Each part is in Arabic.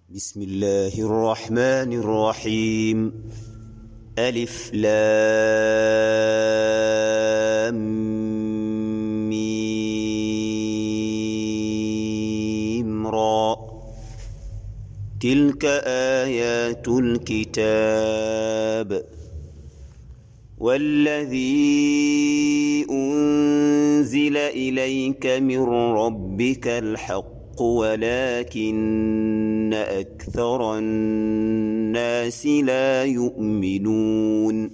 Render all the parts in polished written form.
بسم الله الرحمن الرحيم. ألف لام ميم را. تلك آيات الكتاب والذي أنزل إليك من ربك الحق ولكن أكثر الناس لا يؤمنون.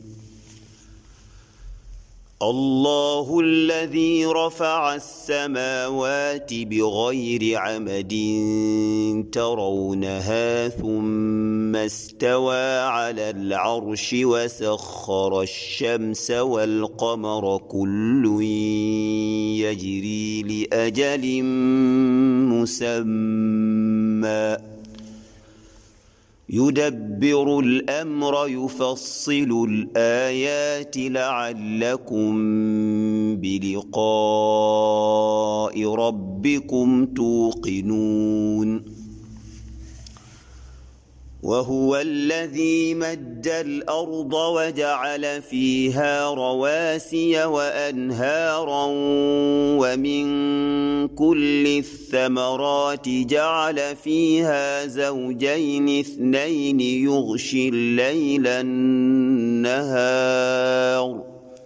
الله الذي رفع السماوات بغير عمد ترونها ثم استوى على العرش وسخر الشمس والقمر كل يجري لأجل مسمى يدبر الأمر يفصل الآيات لعلكم بلقاء ربكم توقنون. وهو الذي مد الأرض وجعل فيها رواسي وأنهارا ومن كل الثمرات جعل فيها زوجين اثنين يغشي الليل النهار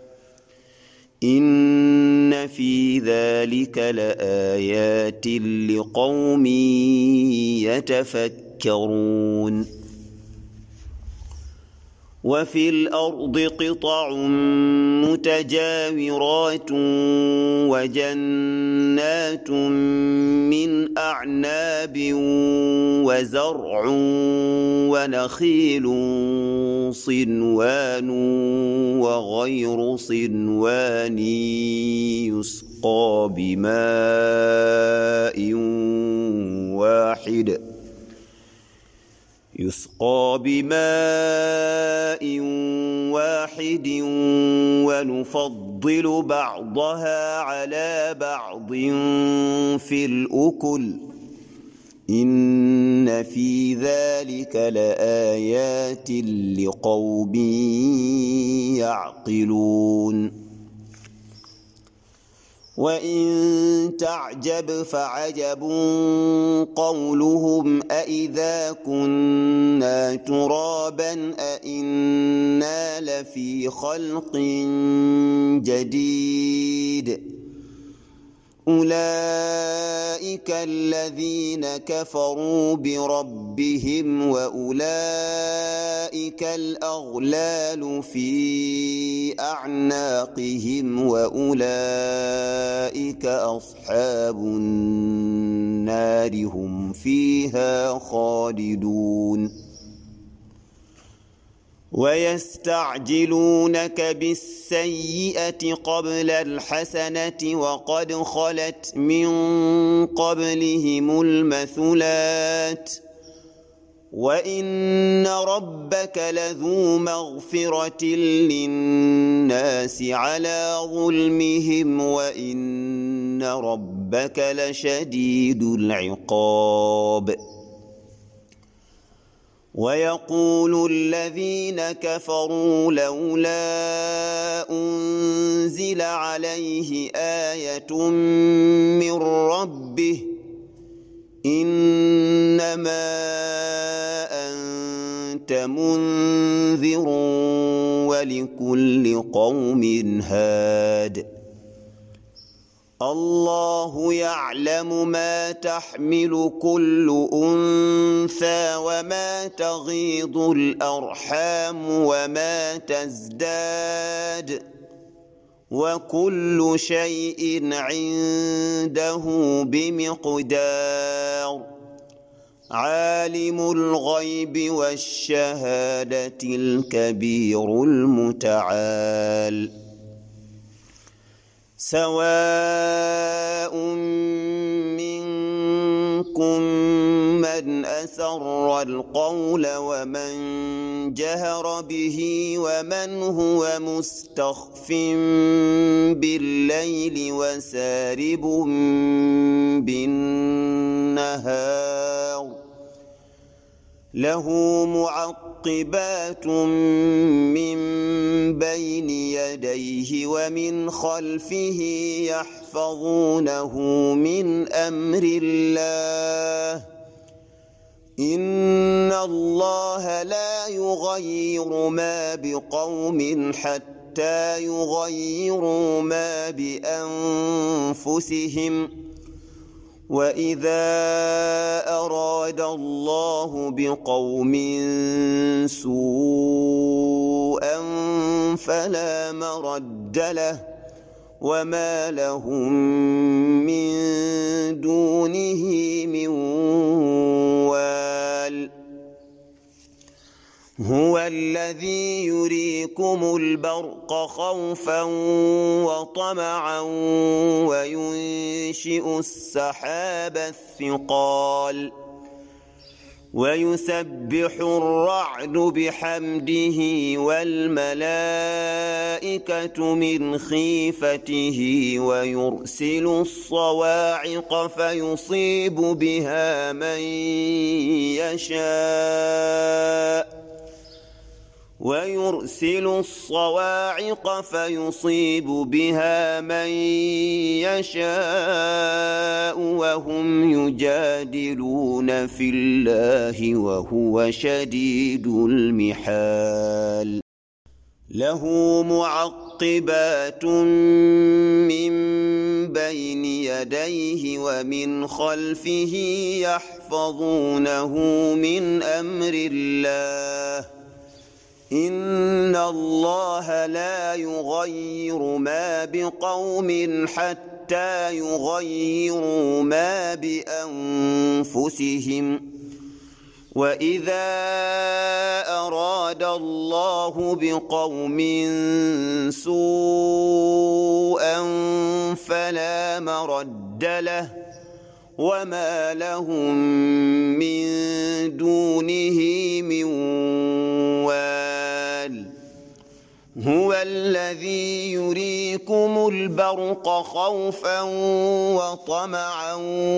إن في ذلك لآيات لقوم يتفكرون. وفي الأرض قطع متجاورات وجنات من أعناب وزرع ونخيل صنوان وغير صنوان يسقى بماء واحد ونفضل بعضها على بعض في الأكل إن في ذلك لآيات لقوم يعقلون. وإن تعجب فعجب قولهم أإذا كنا ترابا أإنا لفي خلق جديد أولئك الذين كفروا بربهم وأولئك الأغلال في أعناقهم وأولئك أصحاب النار هم فيها خالدون. ويستعجلونك بالسيئة قبل الحسنة وقد خلت من قبلهم المثلات وإن ربك لذو مغفرة للناس على ظلمهم وإن ربك لشديد العقاب. ويقول الذين كفروا لولا أنزل عليه آية من ربه إنما أنت منذر ولكل قوم هاد. الله يعلم ما تحمل كل أنثى وما تغيض الأرحام وما تزداد وكل شيء عنده بمقدار. عالم الغيب والشهادة الكبير المتعال. سواء منكم من أسر القول ومن جهر به ومن هو مستخف بالليل وسارب بالنهار له معقبات من بين يديه ومن خلفه يحفظونه من أمر الله إن الله لا يغير ما بقوم حتى يغيروا ما بأنفسهم وإذا أراد الله بقوم سوءا فلا مرد له وما لهم من دونه من وال هو الذي يريكم البرق خوفا وطمعا وينشئ السحاب الثقال ويسبح الرعد بحمده والملائكة من خيفته ويرسل الصواعق فيصيب بها من يشاء وهم يجادلون في الله وهو شديد المحال له معقبات من بين يديه ومن خلفه يحفظونه من أمر الله إن الله لا يغير ما بقوم حتى يغيروا ما بأنفسهم وإذا أراد الله بقوم سوءا فلا مرد له وما لهم من دونه من وال هو الذي يريكم البرق خوفا وطمعا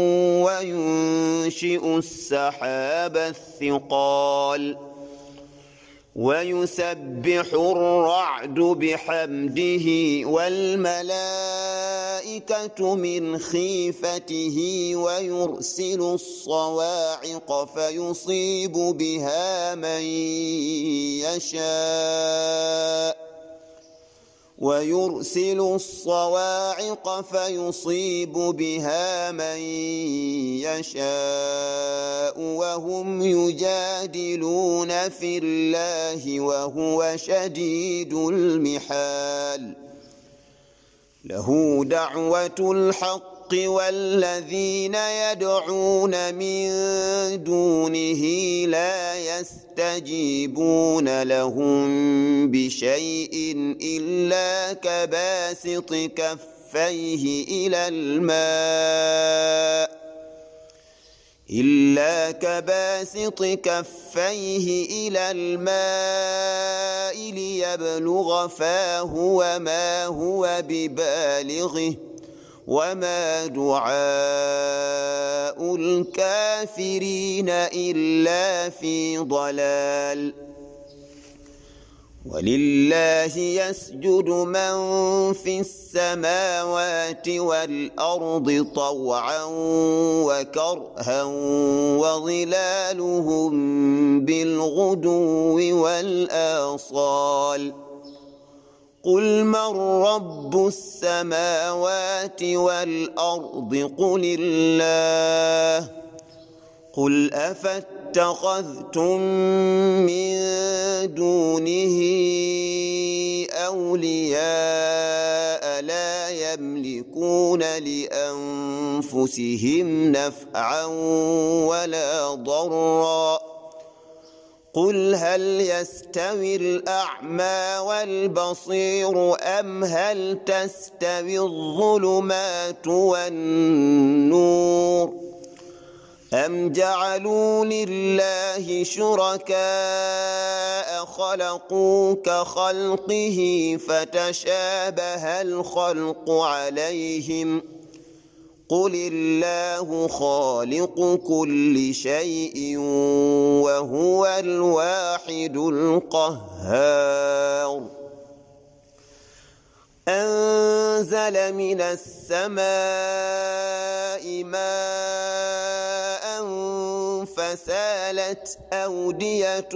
وينشئ السحاب الثقال ويسبح الرعد بحمده والملائكة من خيفته ويرسل الصواعق فيصيب بها من يشاء وهم يجادلون في الله وهو شديد المحال له دعوة الحق والذين يدعون من دونه لا يستجيبون لهم بشيء إلا كباسط كفيه إلى الماء ليبلغ فاه وما هو ببالغه وما دعاء الكافرين إلا في ضلال ولله يسجد من في السماوات والأرض طوعا وكرها وظلالهم بالغدو والآصال قل من رب السماوات والأرض قل الله قل أفاتخذتم من دونه أولياء لا يملكون لأنفسهم نفعا ولا ضرا قل هل يستوي الأعمى والبصير أم هل تستوي الظلمات والنور أم جعلوا لله شركاء خلقوا كخلقه فتشابه الخلق عليهم قل الله خالق كل شيء وهو الواحد القهار أنزل من السماء ماء فسالت أودية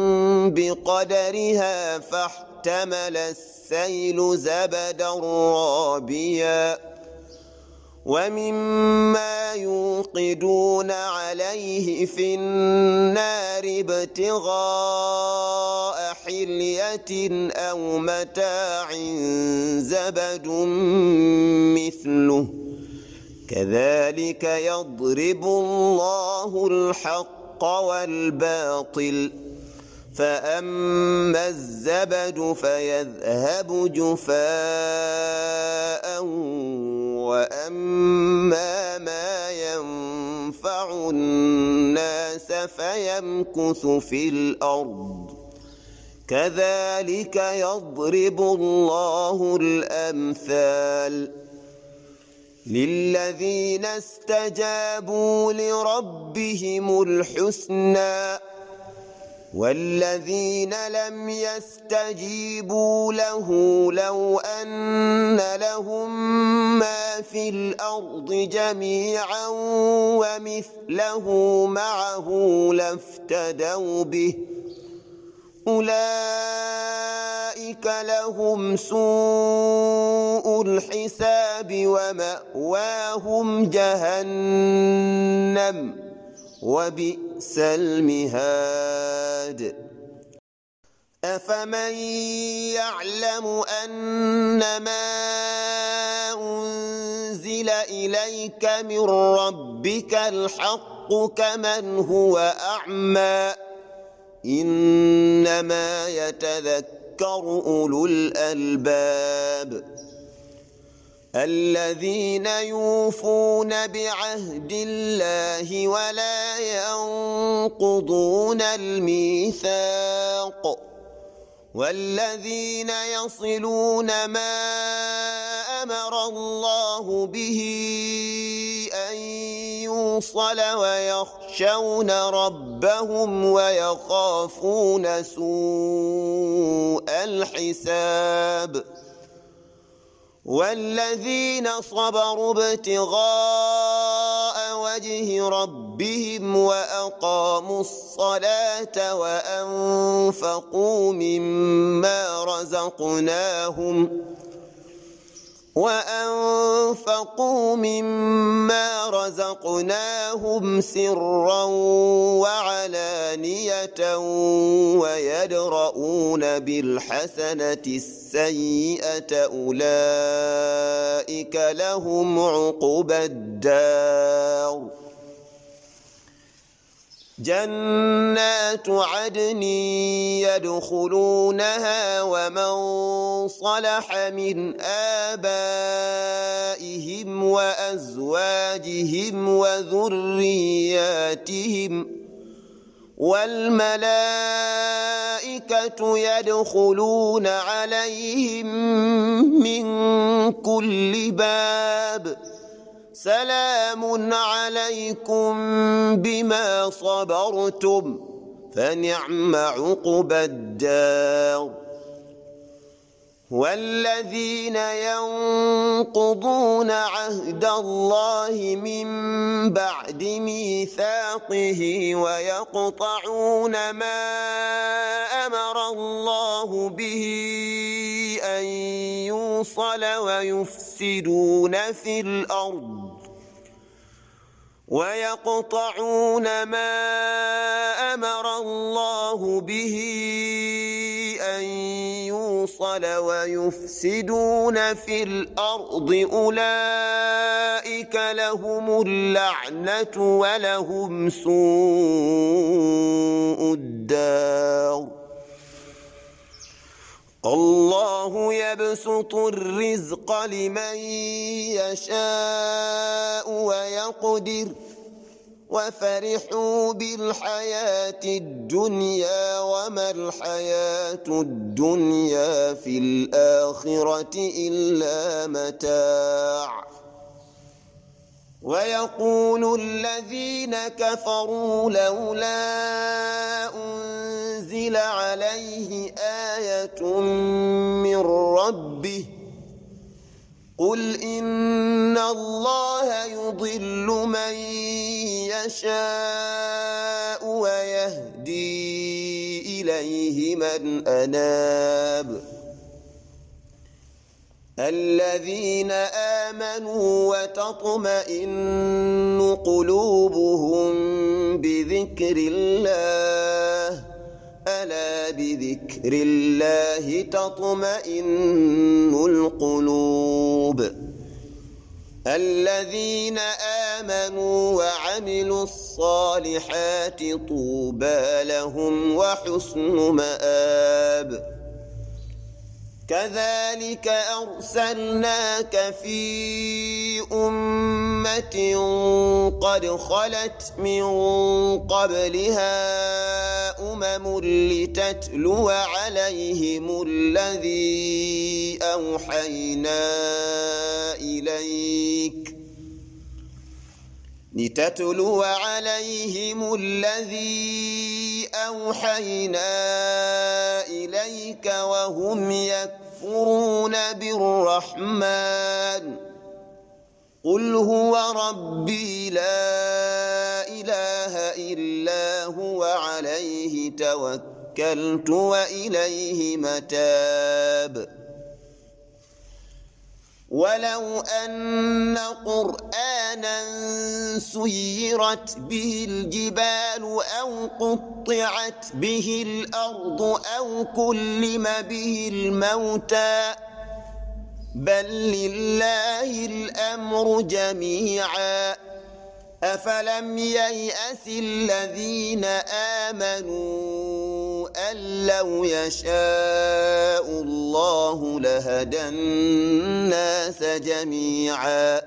بقدرها فاحتمل السيل زبدا رابيا ومما يوقدون عليه في النار ابتغاء حلية أو متاع زبد مثله كذلك يضرب الله الحق والباطل فأما الزبد فيذهب جفاء وأما ما ينفع الناس فيمكث في الأرض كذلك يضرب الله الأمثال للذين استجابوا لربهم الحسنى والذين لم يستجيبوا له لو أن لهم ما في الأرض جميعا ومثله معه لافتدوا به أولئك لهم سوء الحساب ومأواهم جهنم وبئس المهاد أفمن يعلم أنما أنزل إليك من ربك الحق كمن هو أعمى إنما يتذكر أولو الألباب الذين يوفون بعهد الله ولا ينقضون الميثاق والذين يصلون ما أمر الله به أن يوصل ويخشون ربهم ويخافون سوء الحساب والذين صبروا ابتغاء وجه ربهم وأقاموا الصلاة وأنفقوا مما رزقناهم سرا وعلانية ويدرؤون بالحسنة السيئة أولئك لهم عقبى الدار جنات عدن يدخلونها ومن صلح من آبائهم وأزواجهم وذرياتهم والملائكة يدخلون عليهم من كل باب سلام عليكم بما صبرتم فنعم عقبى الدار والذين ينقضون عهد الله من بعد ميثاقه ويقطعون ما أمر الله به أن يوصل ويفسدون في الأرض أولئك لهم اللعنة ولهم سوء الدار الله يبسط الرزق لمن يشاء ويقدر وفرحوا بالحياة الدنيا وما الحياة الدنيا في الآخرة إلا متاع ويقول الذين كفروا لولا أنزل عليه آية من ربه قل إن الله يضل من يشاء ويهدي إليه من أناب الذين آمنوا وتطمئن قلوبهم بذكر الله ألا بذكر الله تطمئن القلوب الذين آمنوا وعملوا الصالحات طوبى لهم وحسن مآب كذلك أرسلناك في أمة قد خلت من قبلها أمم لتتلو عليهم الذي أوحينا إليك وهم يكفرون بالرحمن قل هو ربي لا إله إلا هو عليه توكلت وإليه متاب ولو أن قرآنا سيرت به الجبال أو قطعت به الأرض أو كلم به الموتى بل لله الأمر جميعا أفلم ييأس الذين آمنوا أن لو يشاء الله لهدى الناس جميعا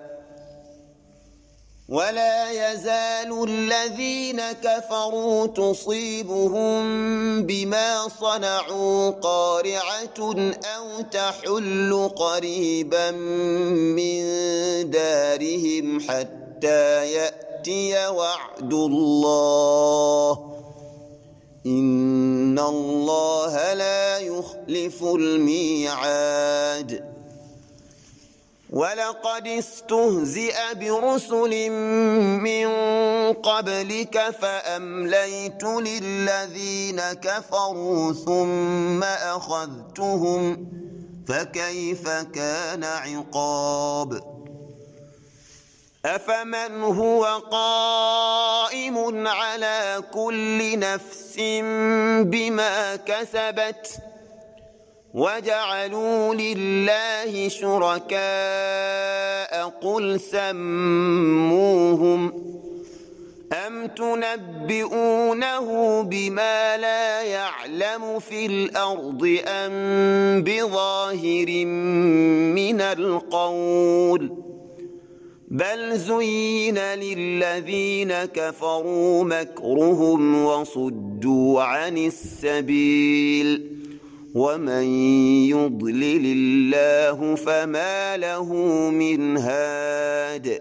ولا يزال الذين كفروا تصيبهم بما صنعوا قارعة أو تحل قريبا من دارهم حتى يأتي وعد الله إن الله لا يخلف الميعاد ولقد استهزئ برسل من قبلك فأمليت للذين كفروا ثم أخذتهم فكيف كان عقاب أفمن هو قائم على كل نفس بما كسبت وجعلوا لله شركاء قل سموهم أم تنبئونه بما لا يعلم في الأرض أم بظاهر من القول بل زين للذين كفروا مكرهم وصدوا عن السبيل ومن يضلل الله فما له من هاد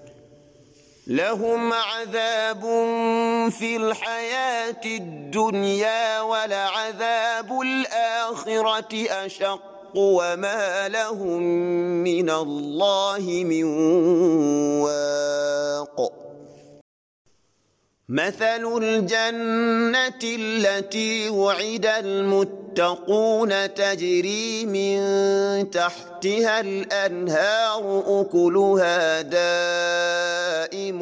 لهم عذاب في الحياة الدنيا ولعذاب الآخرة أشق وما لهم من الله من واق مثل الجنة التي وعد المتقون تجري من تحتها الأنهار أكلها دائم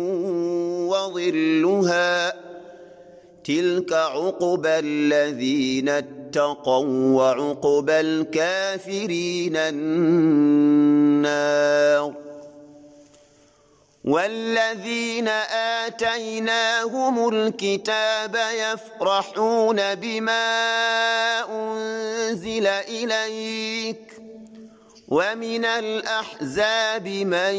وظلها تلك عقبى الذين اتقوا وعقبى الكافرين النار والذين آتيناهم الكتاب يفرحون بما أنزل إليك ومن الأحزاب من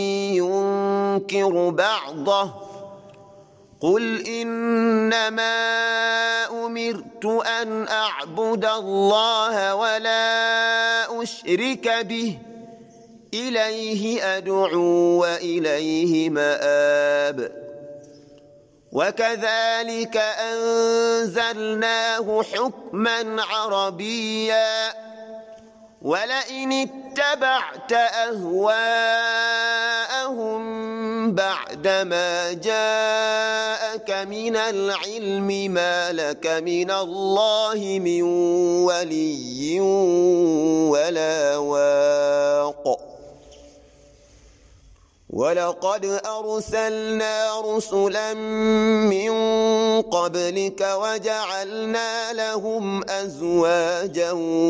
ينكر بعضه قل إنما أمرت أن أعبد الله ولا أشرك به إليه أدعو وإليه مآب وكذلك أنزلناه حكما عربيا ولئن اتبعت أهواءهم بعدما جاءك من العلم ما لك من الله من ولي ولا واق ولقد أرسلنا رسلا من قبلك وجعلنا لهم أزواجا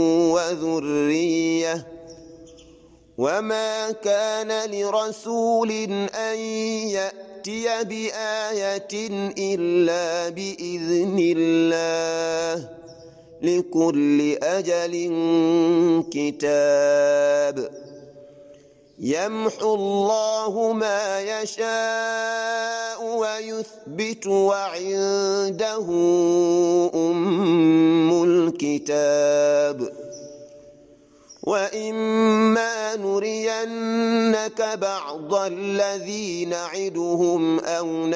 وذرية وما كان لرسول أن يأتي بآية إلا بإذن الله لكل أجل كتاب يمحو الله ما يشاء ويثبت وعنده أم الكتاب وإما نرينك بعض الذي نعدهم أو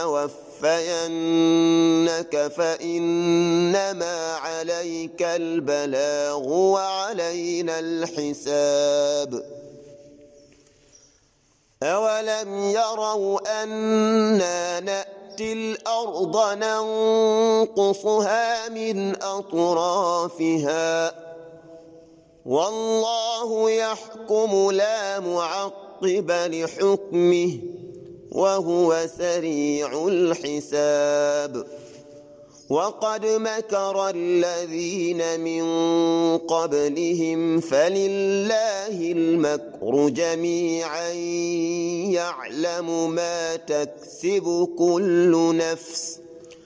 نتوفينك فإنما عليك البلاغ وعلينا الحساب أولم يروا أنا نأتي الأرض ننقصها من أطرافها والله يحكم لا معقب لحكمه وهو سريع الحساب وقد مكر الذين من قبلهم فلله المكر جميعا يعلم ما تكسب كل نفس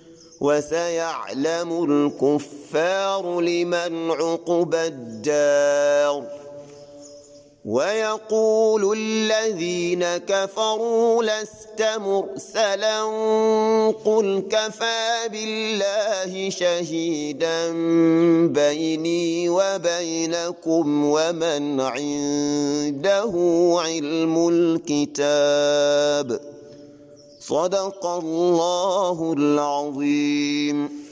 وسيعلم الكفار لمن عقبى الدار ويقول الذين كفروا لست مرسلا قل كفى بالله شهيدا بيني وبينكم ومن عنده علم الكتاب صدق الله العظيم.